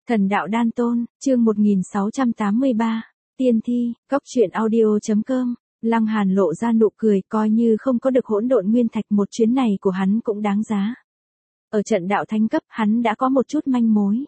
Thần đạo đan tôn, chương 1683, tiên thi, cốc truyện audio.com, Lăng Hàn lộ ra nụ cười, coi như không có được hỗn độn nguyên thạch, một chuyến này của hắn cũng đáng giá. Ở trận đạo thánh cấp, hắn đã có một chút manh mối.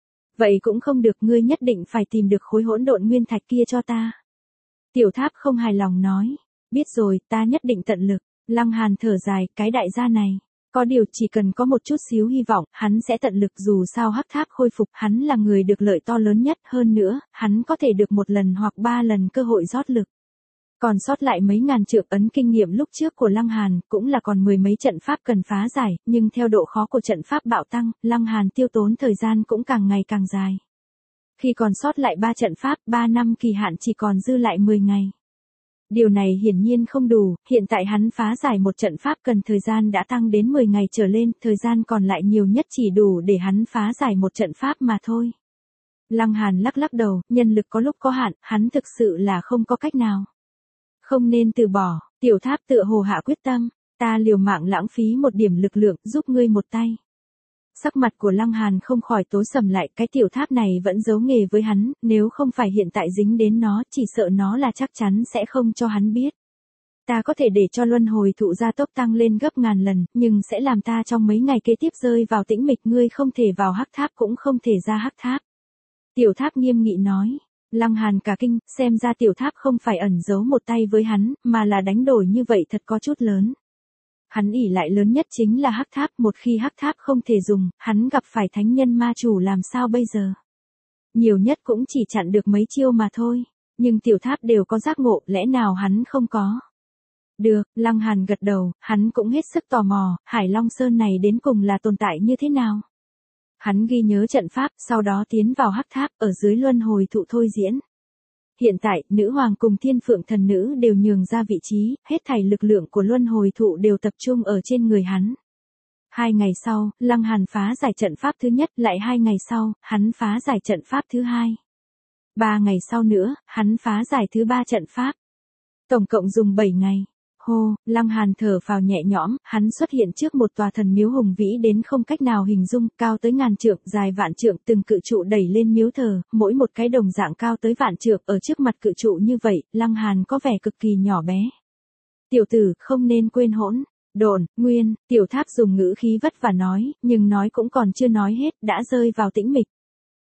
Vậy cũng không được, ngươi nhất định phải tìm được khối hỗn độn nguyên thạch kia cho ta. Tiểu Tháp không hài lòng nói, biết rồi, ta nhất định tận lực. Lăng Hàn thở dài, cái đại gia này. Có điều chỉ cần có một chút xíu hy vọng, hắn sẽ tận lực, dù sao Hắc Tháp khôi phục, hắn là người được lợi to lớn nhất, hơn nữa, hắn có thể được một lần hoặc 3 lần cơ hội rót lực. Còn sót lại mấy ngàn trượng ấn kinh nghiệm lúc trước của Lăng Hàn, cũng là còn mười mấy trận pháp cần phá giải, nhưng theo độ khó của trận pháp bạo tăng, Lăng Hàn tiêu tốn thời gian cũng càng ngày càng dài. Khi còn sót lại 3 trận pháp, 3 năm kỳ hạn chỉ còn dư lại 10 ngày. Điều này hiển nhiên không đủ, hiện tại hắn phá giải một trận pháp cần thời gian đã tăng đến 10 ngày trở lên, thời gian còn lại nhiều nhất chỉ đủ để hắn phá giải một trận pháp mà thôi. Lăng Hàn lắc lắc đầu, nhân lực có lúc có hạn, hắn thực sự là không có cách nào. Không nên từ bỏ, Tiểu Tháp tựa hồ hạ quyết tâm, ta liều mạng lãng phí một điểm lực lượng giúp ngươi một tay. Sắc mặt của Lăng Hàn không khỏi tối sầm lại, cái Tiểu Tháp này vẫn giấu nghề với hắn, nếu không phải hiện tại dính đến nó, chỉ sợ nó là chắc chắn sẽ không cho hắn biết. Ta có thể để cho luân hồi thụ gia tốc tăng lên gấp ngàn lần, nhưng sẽ làm ta trong mấy ngày kế tiếp rơi vào tĩnh mịch, ngươi không thể vào Hắc Tháp cũng không thể ra Hắc Tháp. Tiểu Tháp nghiêm nghị nói. Lăng Hàn cả kinh, xem ra Tiểu Tháp không phải ẩn giấu một tay với hắn, mà là đánh đổi như vậy thật có chút lớn. Hắn ỷ lại lớn nhất chính là Hắc Tháp, một khi Hắc Tháp không thể dùng, hắn gặp phải thánh nhân ma chủ làm sao bây giờ? Nhiều nhất cũng chỉ chặn được mấy chiêu mà thôi, nhưng Tiểu Tháp đều có giác ngộ, lẽ nào hắn không có? Được, Lăng Hàn gật đầu, hắn cũng hết sức tò mò, Hải Long Sơn này đến cùng là tồn tại như thế nào? Hắn ghi nhớ trận pháp, sau đó tiến vào Hắc Tháp, ở dưới luân hồi thụ thôi diễn. Hiện tại, nữ hoàng cùng thiên phượng thần nữ đều nhường ra vị trí, hết thảy lực lượng của luân hồi thụ đều tập trung ở trên người hắn. 2 ngày sau, Lăng Hàn phá giải trận pháp thứ nhất, lại 2 ngày sau, hắn phá giải trận pháp thứ 2. 3 ngày sau nữa, hắn phá giải thứ 3 trận pháp. Tổng cộng dùng 7 ngày. Hô, Lăng Hàn thở phào nhẹ nhõm, hắn xuất hiện trước một tòa thần miếu hùng vĩ đến không cách nào hình dung, cao tới ngàn trượng, dài vạn trượng, từng cự trụ đẩy lên miếu thờ, mỗi một cái đồng dạng cao tới vạn trượng, ở trước mặt cự trụ như vậy, Lăng Hàn có vẻ cực kỳ nhỏ bé. Tiểu tử, không nên quên hỗn độn nguyên, Tiểu Tháp dùng ngữ khí vất vả nói, nhưng nói cũng còn chưa nói hết, đã rơi vào tĩnh mịch.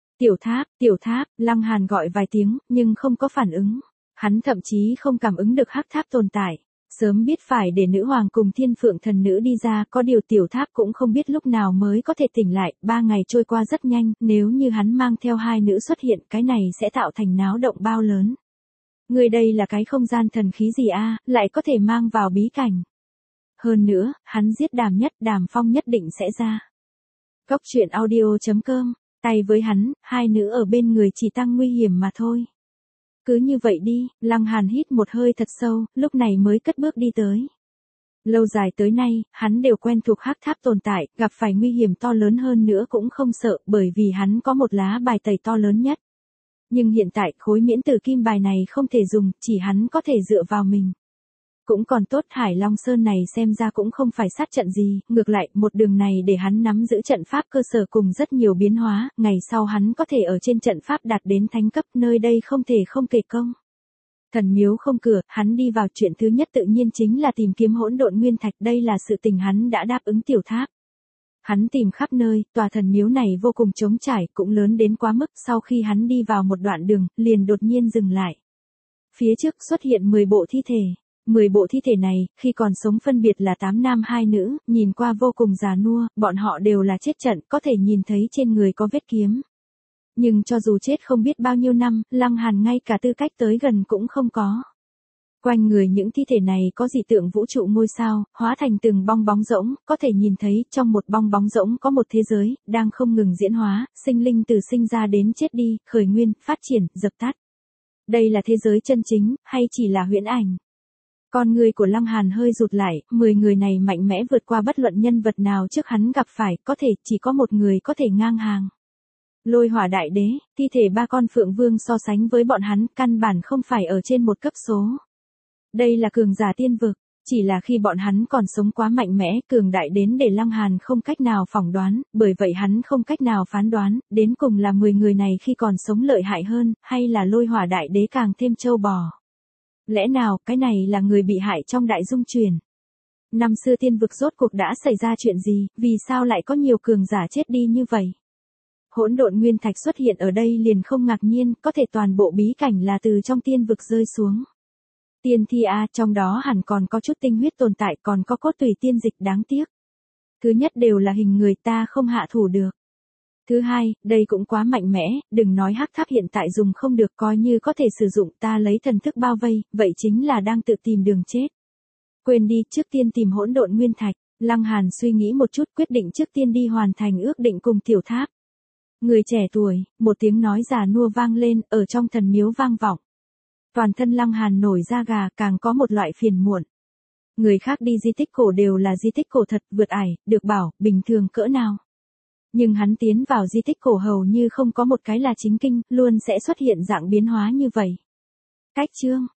Tiểu Tháp, Lăng Hàn gọi vài tiếng, nhưng không có phản ứng. Hắn thậm chí không cảm ứng được Hắc Tháp tồn tại. Sớm biết phải để nữ hoàng cùng thiên phượng thần nữ đi ra, có điều Tiểu Tháp cũng không biết lúc nào mới có thể tỉnh lại, 3 ngày trôi qua rất nhanh, nếu như hắn mang theo 2 nữ xuất hiện, cái này sẽ tạo thành náo động bao lớn. Người đây là cái không gian thần khí gì a, lại có thể mang vào bí cảnh. Hơn nữa, hắn giết Đàm Phong nhất định sẽ ra. Cốc truyện audio.com, tay với hắn, 2 nữ ở bên người chỉ tăng nguy hiểm mà thôi. Cứ như vậy đi, Lăng Hàn hít một hơi thật sâu, lúc này mới cất bước đi tới. Lâu dài tới nay, hắn đều quen thuộc Hắc Tháp tồn tại, gặp phải nguy hiểm to lớn hơn nữa cũng không sợ, bởi vì hắn có một lá bài tẩy to lớn nhất. Nhưng hiện tại, khối miễn tử kim bài này không thể dùng, chỉ hắn có thể dựa vào mình. Cũng còn tốt, Hải Long Sơn này xem ra cũng không phải sát trận gì, ngược lại, một đường này để hắn nắm giữ trận pháp cơ sở cùng rất nhiều biến hóa, ngày sau hắn có thể ở trên trận pháp đạt đến thánh cấp, nơi đây không thể không kể công. Thần miếu không cửa, hắn đi vào, chuyện thứ nhất tự nhiên chính là tìm kiếm hỗn độn nguyên thạch, đây là sự tình hắn đã đáp ứng Tiểu Tháp. Hắn tìm khắp nơi, tòa thần miếu này vô cùng trống trải, cũng lớn đến quá mức, sau khi hắn đi vào một đoạn đường, liền đột nhiên dừng lại. Phía trước xuất hiện 10 bộ thi thể. 10 bộ thi thể này, khi còn sống phân biệt là 8 nam 2 nữ, nhìn qua vô cùng già nua, bọn họ đều là chết trận, có thể nhìn thấy trên người có vết kiếm. Nhưng cho dù chết không biết bao nhiêu năm, Lăng Hàn ngay cả tư cách tới gần cũng không có. Quanh người những thi thể này có dị tượng vũ trụ ngôi sao, hóa thành từng bong bóng rỗng, có thể nhìn thấy trong một bong bóng rỗng có một thế giới, đang không ngừng diễn hóa, sinh linh từ sinh ra đến chết đi, khởi nguyên, phát triển, dập tắt. Đây là thế giới chân chính, hay chỉ là huyễn ảnh? Con người của Lăng Hàn hơi rụt lại, 10 người này mạnh mẽ vượt qua bất luận nhân vật nào trước hắn gặp phải, có thể chỉ có một người có thể ngang hàng. Lôi Hỏa Đại Đế, thi thể 3 con Phượng Vương so sánh với bọn hắn, căn bản không phải ở trên một cấp số. Đây là cường giả tiên vực, Chỉ là khi bọn hắn còn sống quá mạnh mẽ, cường đại đến để Lăng Hàn không cách nào phỏng đoán, bởi vậy hắn không cách nào phán đoán, đến cùng là 10 người này khi còn sống lợi hại hơn, hay là Lôi Hỏa Đại Đế càng thêm trâu bò. Lẽ nào, cái này là người bị hại trong đại dung truyền? Năm xưa tiên vực rốt cuộc đã xảy ra chuyện gì, vì sao lại có nhiều cường giả chết đi như vậy? Hỗn độn nguyên thạch xuất hiện ở đây liền không ngạc nhiên, có thể toàn bộ bí cảnh là từ trong tiên vực rơi xuống. Tiên thi trong đó hẳn còn có chút tinh huyết tồn tại, còn có cốt tủy tiên dịch đáng tiếc. Thứ nhất đều là hình người, ta không hạ thủ được. Thứ hai, đây cũng quá mạnh mẽ, đừng nói hắc tháp hiện tại dùng không được, coi như có thể sử dụng, ta lấy thần thức bao vây, vậy chính là đang tự tìm đường chết. Quên đi, trước tiên tìm hỗn độn nguyên thạch. Lăng Hàn suy nghĩ một chút, quyết định trước tiên đi hoàn thành ước định cùng tiểu tháp. Người trẻ tuổi, một tiếng nói già nua vang lên, ở trong thần miếu vang vọng. Toàn thân Lăng Hàn nổi da gà, càng có một loại phiền muộn. Người khác đi di tích cổ đều là di tích cổ thật, vượt ải, được bảo, bình thường cỡ nào. Nhưng hắn tiến vào di tích cổ hầu như không có một cái là chính kinh, luôn sẽ xuất hiện dạng biến hóa như vậy. Cách chương